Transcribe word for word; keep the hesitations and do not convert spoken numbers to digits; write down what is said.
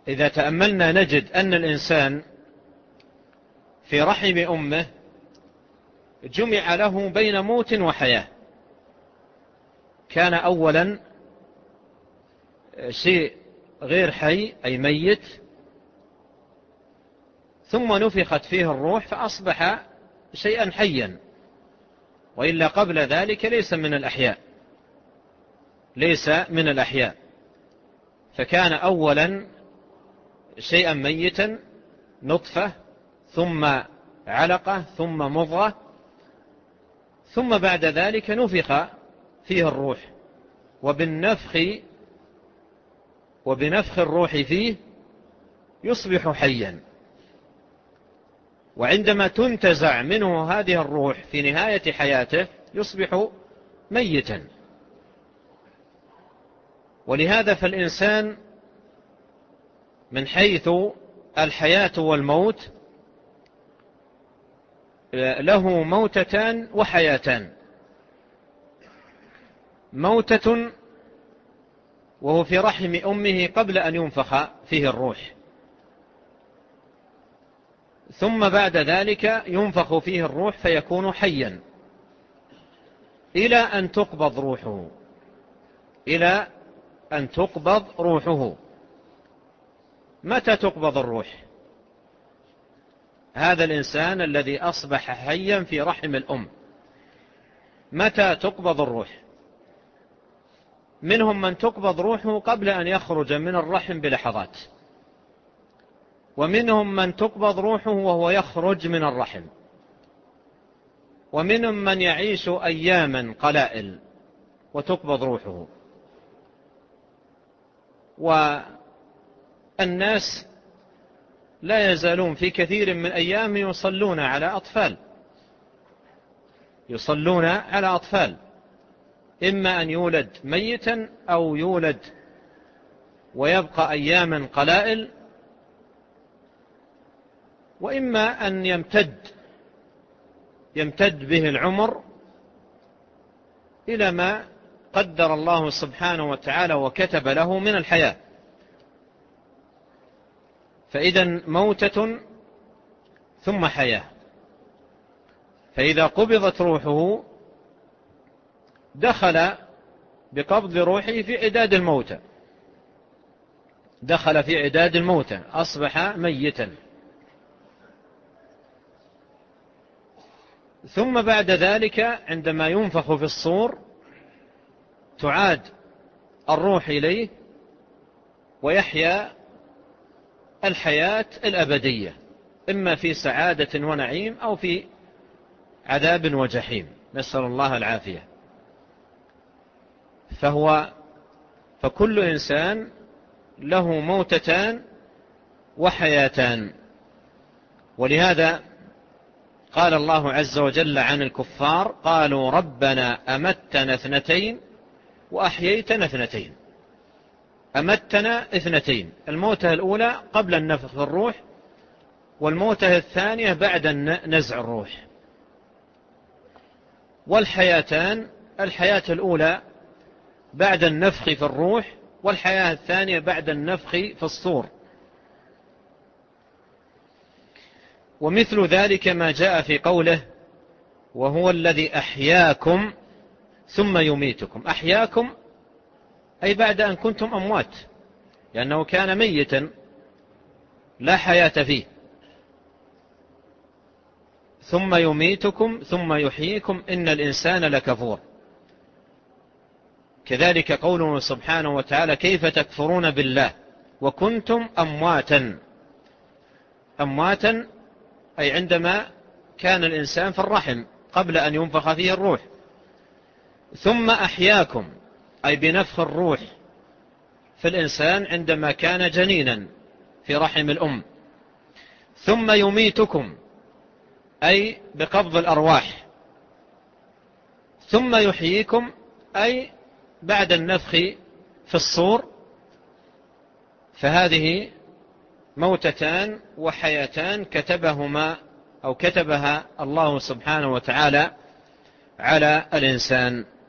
إذا تأملنا نجد أن الإنسان في رحم أمه جمع له بين موت وحياة. كان أولا شيء غير حي أي ميت، ثم نفخت فيه الروح فأصبح شيئا حيا، وإلا قبل ذلك ليس من الأحياء ليس من الأحياء فكان أولا شيئا ميتا، نطفة ثم علقة ثم مضغة، ثم بعد ذلك نفخ فيه الروح، وبالنفخ وبنفخ الروح فيه يصبح حيا. وعندما تنتزع منه هذه الروح في نهاية حياته يصبح ميتا. ولهذا فالإنسان من حيث الحياة والموت له موتتان وحياتان. موتة وهو في رحم أمه قبل أن ينفخ فيه الروح، ثم بعد ذلك ينفخ فيه الروح فيكون حيا إلى أن تقبض روحه إلى أن تقبض روحه. متى تقبض الروح؟ هذا الإنسان الذي أصبح حيا في رحم الأم، متى تقبض الروح؟ منهم من تقبض روحه قبل أن يخرج من الرحم بلحظات، ومنهم من تقبض روحه وهو يخرج من الرحم، ومنهم من يعيش أياما قلائل وتقبض روحه. والناس لا يزالون في كثير من أيام يصلون على أطفال يصلون على أطفال إما أن يولد ميتا أو يولد ويبقى أياما قلائل، وإما أن يمتد يمتد به العمر إلى ما قدر الله سبحانه وتعالى وكتب له من الحياة. فإذا موتة ثم حياة. فإذا قبضت روحه دخل بقبض روحه في عداد الموتى دخل في عداد الموتى أصبح ميتا. ثم بعد ذلك عندما ينفخ في الصور تعاد الروح إليه ويحيا الحياة الأبدية، إما في سعادة ونعيم أو في عذاب وجحيم، نسأل الله العافية. فهو فكل إنسان له موتتان وحياتان. ولهذا قال الله عز وجل عن الكفار: قالوا ربنا أمتنا اثنتين وأحييتنا اثنتين. أمتنا اثنتين، الموتة الأولى قبل النفخ في الروح، والموتة الثانية بعد نزع الروح. والحياتان، الحياة الأولى بعد النفخ في الروح، والحياة الثانية بعد النفخ في الصور. ومثل ذلك ما جاء في قوله: وهو الذي أحياكم ثم يميتكم. أحياكم أي بعد أن كنتم أموات، لأنه كان ميتا لا حياة فيه. ثم يميتكم ثم يحييكم إن الإنسان لكفور. كذلك قوله سبحانه وتعالى: كيف تكفرون بالله وكنتم أمواتا. أمواتا أي عندما كان الإنسان في الرحم قبل أن ينفخ فيه الروح. ثم أحياكم أي بنفخ الروح في الإنسان عندما كان جنينا في رحم الأم. ثم يميتكم أي بقبض الأرواح. ثم يحييكم أي بعد النفخ في الصور. فهذه موتتان وحياتان كتبهما أو كتبها الله سبحانه وتعالى على الإنسان.